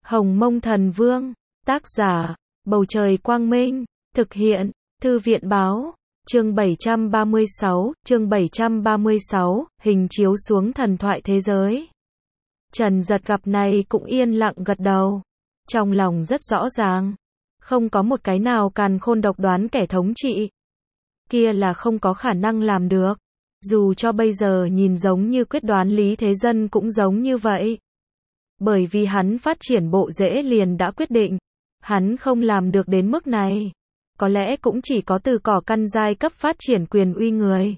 Hồng Mông Thần Vương, tác giả, Bầu Trời Quang Minh, thực hiện, Thư viện Báo, chương 736, hình chiếu xuống thần thoại thế giới. Trần Giật gặp này cũng yên lặng gật đầu, trong lòng rất rõ ràng, không có một cái nào càn khôn độc đoán kẻ thống trị kia là không có khả năng làm được, dù cho bây giờ nhìn giống như quyết đoán Lý Thế Dân cũng giống như vậy. Bởi vì hắn phát triển bộ rễ liền đã quyết định, hắn không làm được đến mức này, có lẽ cũng chỉ có từ cỏ căn giai cấp phát triển quyền uy người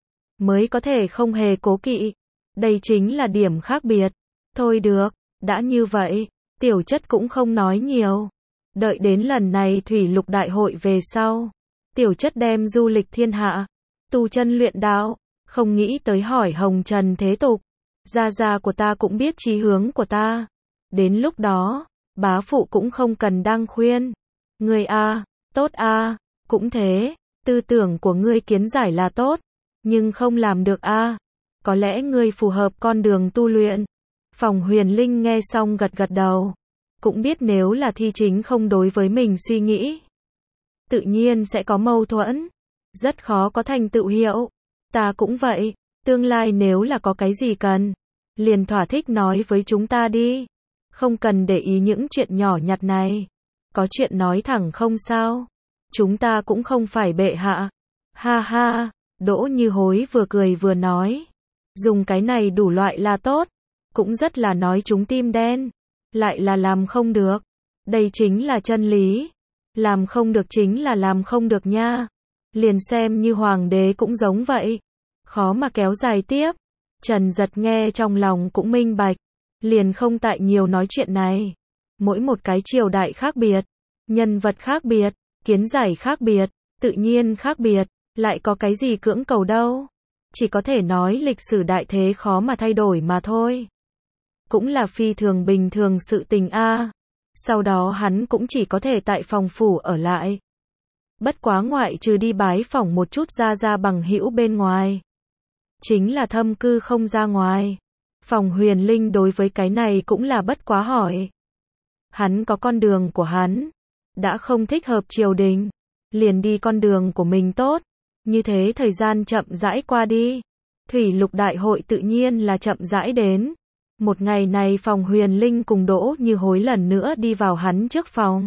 mới có thể không hề cố kỵ. Đây chính là điểm khác biệt. Thôi được, đã như vậy, Tiểu Chất cũng không nói nhiều. Đợi đến lần này Thủy Lục Đại hội về sau, Tiểu Chất đem du lịch thiên hạ, tu chân luyện đạo, không nghĩ tới hỏi Hồng Trần thế tục. Gia gia của ta cũng biết chí hướng của ta. Đến lúc đó, bá phụ cũng không cần đang khuyên. Ngươi a, tốt a, cũng thế, tư tưởng của ngươi kiến giải là tốt, nhưng không làm được a. Có lẽ ngươi phù hợp con đường tu luyện. Phòng Huyền Linh nghe xong gật gật đầu, cũng biết nếu là thi chính không đối với mình suy nghĩ, tự nhiên sẽ có mâu thuẫn, rất khó có thành tựu hiệu. Ta cũng vậy, tương lai nếu là có cái gì cần, liền thỏa thích nói với chúng ta đi, không cần để ý những chuyện nhỏ nhặt này. Có chuyện nói thẳng không sao, chúng ta cũng không phải bệ hạ. Ha ha, Đỗ Như Hối vừa cười vừa nói, dùng cái này đủ loại là tốt, cũng rất là nói chúng tim đen, lại là làm không được. Đây chính là chân lý, làm không được chính là làm không được nha. Liền xem như hoàng đế cũng giống vậy, khó mà kéo dài tiếp. Trần Giật nghe trong lòng cũng minh bạch, liền không tại nhiều nói chuyện này. Mỗi một cái triều đại khác biệt, nhân vật khác biệt, kiến giải khác biệt, tự nhiên khác biệt, lại có cái gì cưỡng cầu đâu. Chỉ có thể nói lịch sử đại thế khó mà thay đổi mà thôi. Cũng là phi thường bình thường sự tình a. Sau đó hắn cũng chỉ có thể tại phòng phủ ở lại. Bất quá ngoại trừ đi bái phỏng một chút gia bằng hữu bên ngoài, chính là thâm cư không ra ngoài. Phòng Huyền Linh đối với cái này cũng là bất quá hỏi. Hắn có con đường của hắn, đã không thích hợp triều đình, liền đi con đường của mình tốt. Như thế thời gian chậm rãi qua đi, Thủy Lục Đại hội tự nhiên là chậm rãi đến. Một ngày này Phòng Huyền Linh cùng Đỗ Như Hối lần nữa đi vào hắn trước phòng.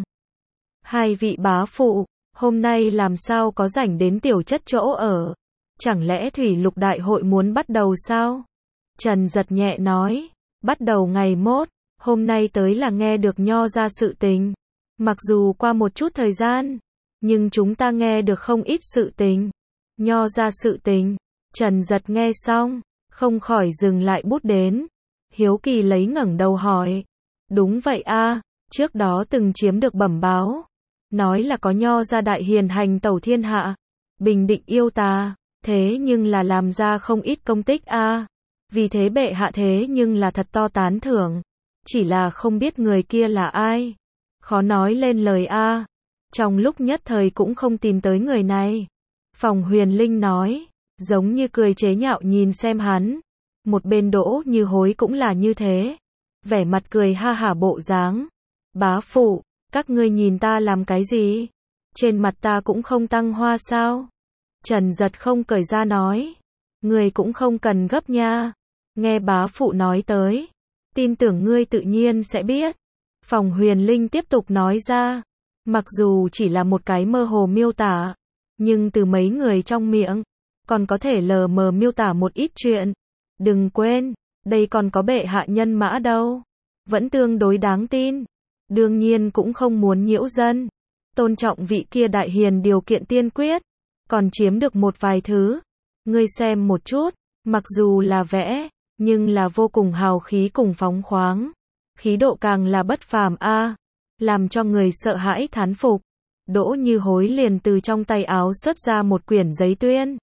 Hai vị bá phụ, hôm nay làm sao có rảnh đến Tiểu Chất chỗ ở? Chẳng lẽ Thủy Lục Đại hội muốn bắt đầu sao? Trần Giật nhẹ nói, bắt đầu ngày mốt, hôm nay tới là nghe được nho ra sự tình. Mặc dù qua một chút thời gian, nhưng chúng ta nghe được không ít sự tình. Nho ra sự tình. Trần Giật nghe xong, không khỏi dừng lại bút đến. Hiếu kỳ lấy ngẩng đầu hỏi. Đúng vậy a, trước đó từng chiếm được bẩm báo, nói là có nho ra đại hiền hành tẩu thiên hạ, bình định yêu tà, thế nhưng là làm ra không ít công tích a. Vì thế bệ hạ thế nhưng là thật to tán thưởng, chỉ là không biết người kia là ai, khó nói lên lời a. Trong lúc nhất thời cũng không tìm tới người này. Phòng Huyền Linh nói, giống như cười chế nhạo nhìn xem hắn. Một bên Đỗ Như Hối cũng là như thế, vẻ mặt cười ha hả bộ dáng. Bá phụ, các ngươi nhìn ta làm cái gì? Trên mặt ta cũng không tăng hoa sao? Trần Giật không cởi ra nói, ngươi cũng không cần gấp nha. Nghe bá phụ nói tới, tin tưởng ngươi tự nhiên sẽ biết. Phòng Huyền Linh tiếp tục nói ra, mặc dù chỉ là một cái mơ hồ miêu tả, nhưng từ mấy người trong miệng, còn có thể lờ mờ miêu tả một ít chuyện. Đừng quên, đây còn có bệ hạ nhân mã đâu, vẫn tương đối đáng tin. Đương nhiên cũng không muốn nhiễu dân, tôn trọng vị kia đại hiền điều kiện tiên quyết, còn chiếm được một vài thứ. Ngươi xem một chút, mặc dù là vẽ, nhưng là vô cùng hào khí cùng phóng khoáng, khí độ càng là bất phàm a, làm cho người sợ hãi thán phục. Đỗ Như Hối liền từ trong tay áo xuất ra một quyển giấy tuyên,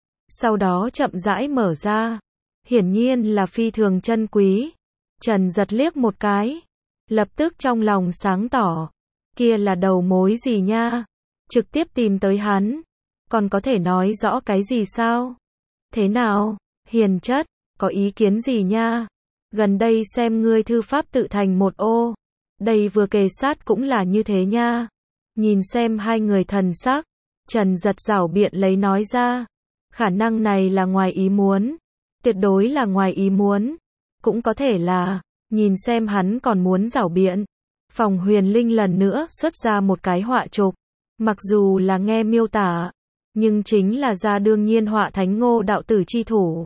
sau đó chậm rãi mở ra, hiển nhiên là phi thường chân quý. Trần Giật liếc một cái, lập tức trong lòng sáng tỏ, kia là đầu mối gì nha, trực tiếp tìm tới hắn, còn có thể nói rõ cái gì sao? Thế nào, hiền chất, có ý kiến gì nha? Gần đây xem ngươi thư pháp tự thành một ô, Đây vừa kề sát cũng là như thế nha. Nhìn xem hai người thần sắc, Trần Giật giảo biện lấy nói ra. Khả năng này là ngoài ý muốn. Tuyệt đối là ngoài ý muốn. Cũng có thể là, nhìn xem hắn còn muốn giảo biện. Phòng Huyền Linh lần nữa xuất ra một cái họa chụp. Mặc dù là nghe miêu tả, nhưng chính là ra đương nhiên họa thánh Ngô đạo tử chi thủ.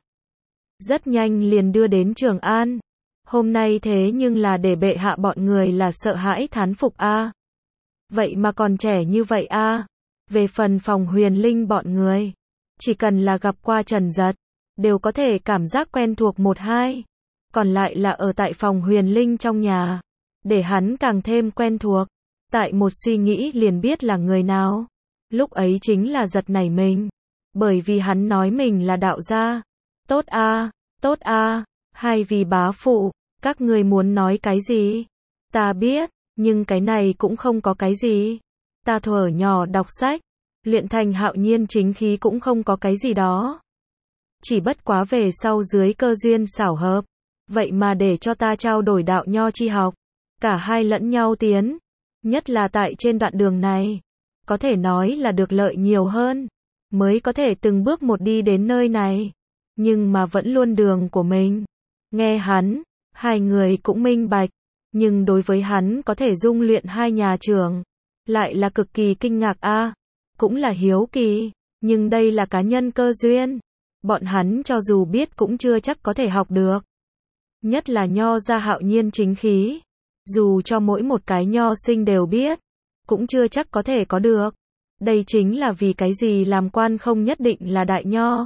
Rất nhanh liền đưa đến Trường An. Hôm nay thế nhưng là để bệ hạ bọn người là sợ hãi thán phục a. Vậy mà còn trẻ như vậy a. Về phần Phòng Huyền Linh bọn người, chỉ cần là gặp qua Trần Giật, đều có thể cảm giác quen thuộc một hai. Còn lại là ở tại Phòng Huyền Linh trong nhà, để hắn càng thêm quen thuộc. Tại một suy nghĩ liền biết là người nào. Lúc ấy chính là giật nảy mình. Bởi vì hắn nói mình là đạo gia. Tốt a, tốt a, hai vị bá phụ, các người muốn nói cái gì? Ta biết, nhưng cái này cũng không có cái gì. Ta thuở nhỏ đọc sách, luyện thành hạo nhiên chính khí cũng không có cái gì đó. Chỉ bất quá về sau dưới cơ duyên xảo hợp, vậy mà để cho ta trao đổi đạo nho chi học, cả hai lẫn nhau tiến, nhất là tại trên đoạn đường này, có thể nói là được lợi nhiều hơn, mới có thể từng bước một đi đến nơi này, nhưng mà vẫn luôn đường của mình. Nghe hắn, hai người cũng minh bạch, nhưng đối với hắn có thể dung luyện hai nhà trường, lại là cực kỳ kinh ngạc a, cũng là hiếu kỳ, nhưng đây là cá nhân cơ duyên, bọn hắn cho dù biết cũng chưa chắc có thể học được. Nhất là nho gia hạo nhiên chính khí, dù cho mỗi một cái nho sinh đều biết, cũng chưa chắc có thể có được. Đây chính là vì cái gì làm quan không nhất định là đại nho,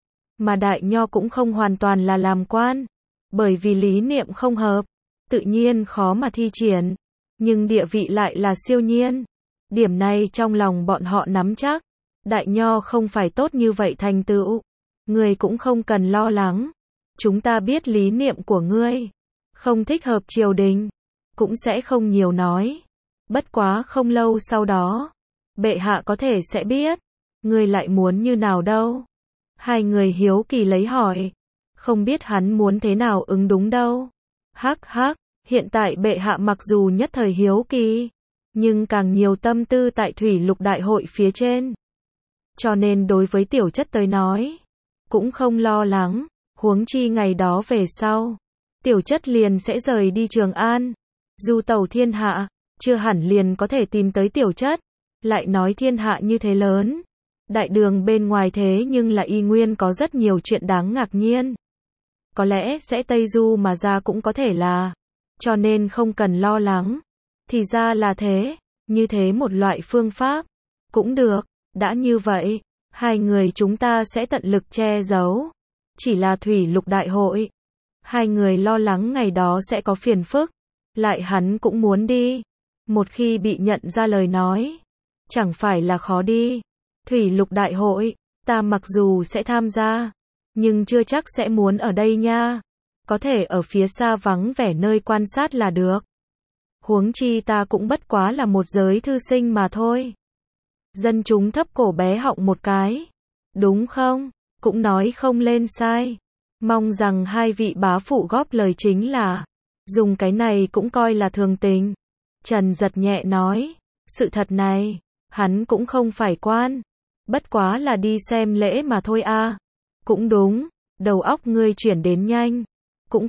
mà đại nho cũng không hoàn toàn là làm quan, bởi vì lý niệm không hợp, tự nhiên khó mà thi triển, nhưng địa vị lại là siêu nhiên. Điểm này trong lòng bọn họ nắm chắc, đại nho không phải tốt như vậy thành tựu, người cũng không cần lo lắng. Chúng ta biết lý niệm của ngươi, không thích hợp triều đình, cũng sẽ không nhiều nói. Bất quá không lâu sau đó, bệ hạ có thể sẽ biết, ngươi lại muốn như nào đâu. Hai người hiếu kỳ lấy hỏi, không biết hắn muốn thế nào ứng đúng đâu. Hắc hắc, hiện tại bệ hạ mặc dù nhất thời hiếu kỳ, nhưng càng nhiều tâm tư tại Thủy Lục Đại hội phía trên. Cho nên đối với tiểu chất tới nói, cũng không lo lắng, huống chi ngày đó về sau, tiểu chất liền sẽ rời đi Trường An, du tẩu thiên hạ, chưa hẳn liền có thể tìm tới tiểu chất. Lại nói thiên hạ như thế lớn, đại đường bên ngoài thế nhưng là y nguyên có rất nhiều chuyện đáng ngạc nhiên. Có lẽ sẽ Tây Du mà ra cũng có thể là, cho nên không cần lo lắng. Thì ra là thế, như thế một loại phương pháp, cũng được, đã như vậy, hai người chúng ta sẽ tận lực che giấu. Chỉ là Thủy Lục Đại hội, hai người lo lắng ngày đó sẽ có phiền phức, lại hắn cũng muốn đi. Một khi bị nhận ra lời nói, chẳng phải là khó đi. Thủy Lục Đại hội, ta mặc dù sẽ tham gia, nhưng chưa chắc sẽ muốn ở đây nha. Có thể ở phía xa vắng vẻ nơi quan sát là được. Huống chi ta cũng bất quá là một giới thư sinh mà thôi. Dân chúng thấp cổ bé họng một cái. Đúng không? Cũng nói không lên sai. Mong rằng hai vị bá phụ góp lời chính là, dùng cái này cũng coi là thường tình. Trần Giật nhẹ nói, sự thật này, hắn cũng không phải quan, bất quá là đi xem lễ mà thôi a. Cũng đúng, đầu óc ngươi chuyển đến nhanh, cũng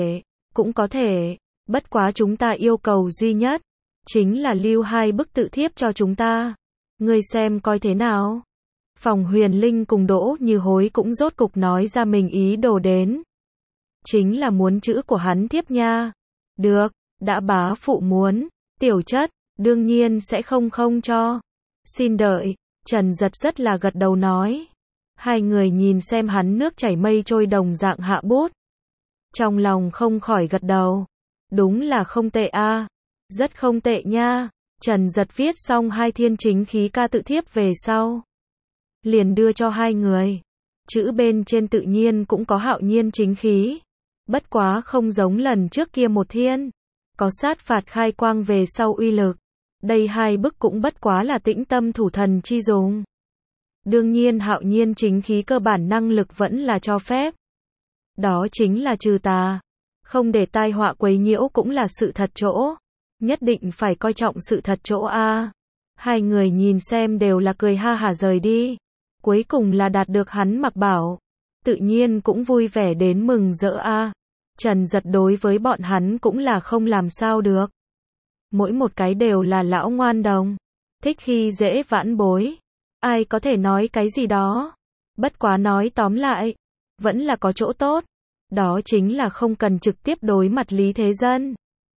có thể, bất quá chúng ta yêu cầu duy nhất, chính là lưu hai bức tự thiếp cho chúng ta. Ngươi xem coi thế nào. Phòng Huyền Linh cùng Đỗ Như Hối cũng rốt cục nói ra mình ý đồ đến. Chính là muốn chữ của hắn thiếp nha. Được, đã bá phụ muốn, tiểu chất, đương nhiên sẽ không cho. Xin đợi, Trần Giật rất là gật đầu nói. Hai người nhìn xem hắn nước chảy mây trôi đồng dạng hạ bút. Trong lòng không khỏi gật đầu. Đúng là không tệ a, rất không tệ nha. Trần Giật viết xong hai thiên chính khí ca tự thiếp về sau, liền đưa cho hai người. Chữ bên trên tự nhiên cũng có hạo nhiên chính khí, bất quá không giống lần trước kia một thiên, có sát phạt khai quang về sau uy lực. Đây hai bức cũng bất quá là tĩnh tâm thủ thần chi dùng. Đương nhiên hạo nhiên chính khí cơ bản năng lực vẫn là cho phép. Đó chính là trừ tà, không để tai họa quấy nhiễu cũng là sự thật chỗ. nhất định phải coi trọng sự thật chỗ a. Hai người nhìn xem đều là cười ha hả rời đi. Cuối cùng là đạt được hắn mặc bảo. Tự nhiên cũng vui vẻ đến mừng rỡ a. Trần Giật đối với bọn hắn cũng là không làm sao được. Mỗi một cái đều là lão ngoan đồng. Thích khi dễ vãn bối. Ai có thể nói cái gì đó. Bất quá nói tóm lại. Vẫn là có chỗ tốt. Đó chính là không cần trực tiếp đối mặt Lý Thế Dân.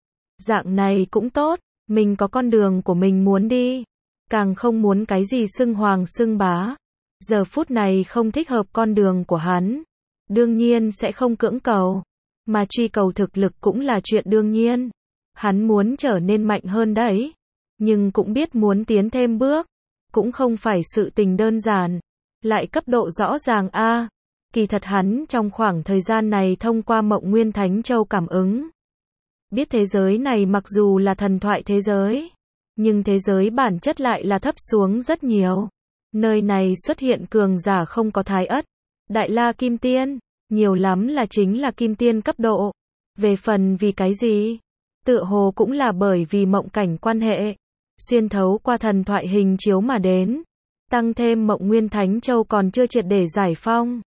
Dạng này cũng tốt. Mình có con đường của mình muốn đi. Càng không muốn cái gì xưng hoàng xưng bá. Giờ phút này không thích hợp con đường của hắn. Đương nhiên sẽ không cưỡng cầu. Mà truy cầu thực lực cũng là chuyện đương nhiên. Hắn muốn trở nên mạnh hơn đấy. Nhưng cũng biết muốn tiến thêm bước. Cũng không phải sự tình đơn giản. Lại cấp độ rõ ràng a. Kỳ thật hắn trong khoảng thời gian này thông qua Mộng Nguyên Thánh Châu cảm ứng. Biết thế giới này mặc dù là thần thoại thế giới. Nhưng thế giới bản chất lại là thấp xuống rất nhiều. Nơi này xuất hiện cường giả không có Thái Ất, Đại La Kim Tiên. Nhiều lắm là chính là Kim Tiên cấp độ. Về phần vì cái gì? Tựa hồ cũng là bởi vì mộng cảnh quan hệ. Xuyên thấu qua thần thoại hình chiếu mà đến. Tăng thêm Mộng Nguyên Thánh Châu còn chưa triệt để giải phong.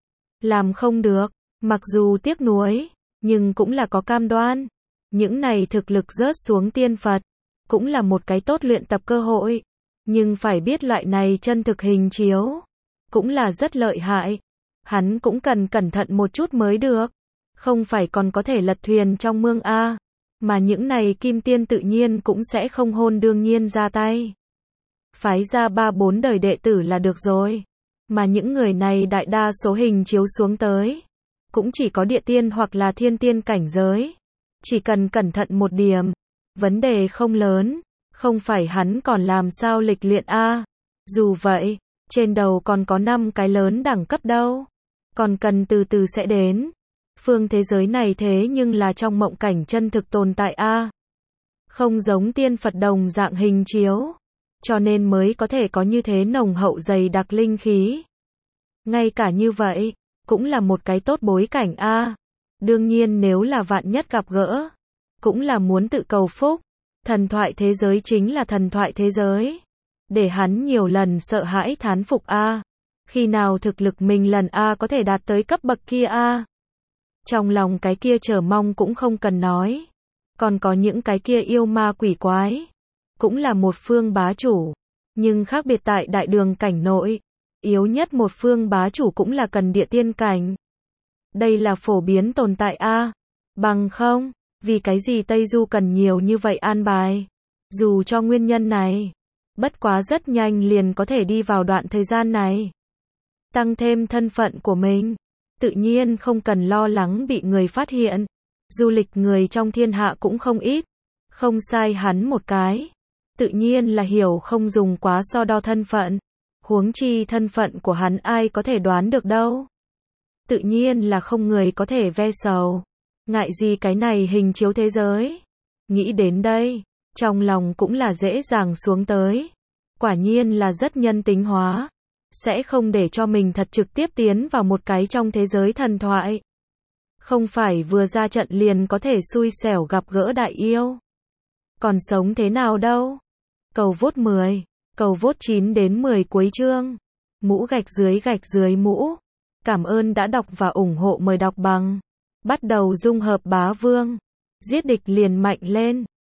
Làm không được. Mặc dù tiếc nuối. Nhưng cũng là có cam đoan. Những này thực lực rớt xuống tiên Phật. Cũng là một cái tốt luyện tập cơ hội. Nhưng phải biết loại này chân thực hình chiếu. Cũng là rất lợi hại. Hắn cũng cần cẩn thận một chút mới được. Không phải còn có thể lật thuyền trong mương A. Mà những này kim tiên tự nhiên cũng sẽ không hôn đương nhiên ra tay. Phái ra 3-4 đời đệ tử là được rồi. Mà những người này đại đa số hình chiếu xuống tới. Cũng chỉ có địa tiên hoặc là thiên tiên cảnh giới. Chỉ cần cẩn thận một điểm. Vấn đề không lớn. Không phải hắn còn làm sao lịch luyện A. Dù vậy, trên đầu còn có 5 cái lớn đẳng cấp đâu. Còn cần từ từ sẽ đến. Phương thế giới này thế nhưng là trong mộng cảnh chân thực tồn tại A. Không giống tiên Phật đồng dạng hình chiếu. Cho nên mới có thể có như thế nồng hậu dày đặc linh khí. Ngay cả như vậy, cũng là một cái tốt bối cảnh A. Đương nhiên nếu là vạn nhất gặp gỡ, cũng là muốn tự cầu phúc. Thần thoại thế giới chính là thần thoại thế giới. Để hắn nhiều lần sợ hãi thán phục A. Khi nào thực lực mình lần A có thể đạt tới cấp bậc kia A. Trong lòng cái kia chờ mong cũng không cần nói. Còn có những cái kia yêu ma quỷ quái. Cũng là một phương bá chủ. Nhưng khác biệt tại đại đường cảnh nội. Yếu nhất một phương bá chủ cũng là cần địa tiên cảnh. Đây là phổ biến tồn tại A. Bằng không, vì cái gì Tây Du cần nhiều như vậy an bài. Dù cho nguyên nhân này. Bất quá rất nhanh liền có thể đi vào đoạn thời gian này. Tăng thêm thân phận của mình. Tự nhiên không cần lo lắng bị người phát hiện. Du lịch người trong thiên hạ cũng không ít. Không sai hắn một cái. Tự nhiên là hiểu không dùng quá so đo thân phận. Huống chi thân phận của hắn ai có thể đoán được đâu. Tự nhiên là không người có thể ve sầu. Ngại gì cái này hình chiếu thế giới. Nghĩ đến đây, trong lòng cũng là dễ dàng xuống tới. Quả nhiên là rất nhân tính hóa. Sẽ không để cho mình thật trực tiếp tiến vào một cái trong thế giới thần thoại. Không phải vừa ra trận liền có thể xui xẻo gặp gỡ đại yêu. Còn sống thế nào đâu. Cầu vote 10, cầu vote 9 đến 10 cuối chương. Mũ gạch dưới mũ. Cảm ơn đã đọc và ủng hộ, mời đọc bằng. Bắt đầu dung hợp bá vương. Giết địch liền mạnh lên.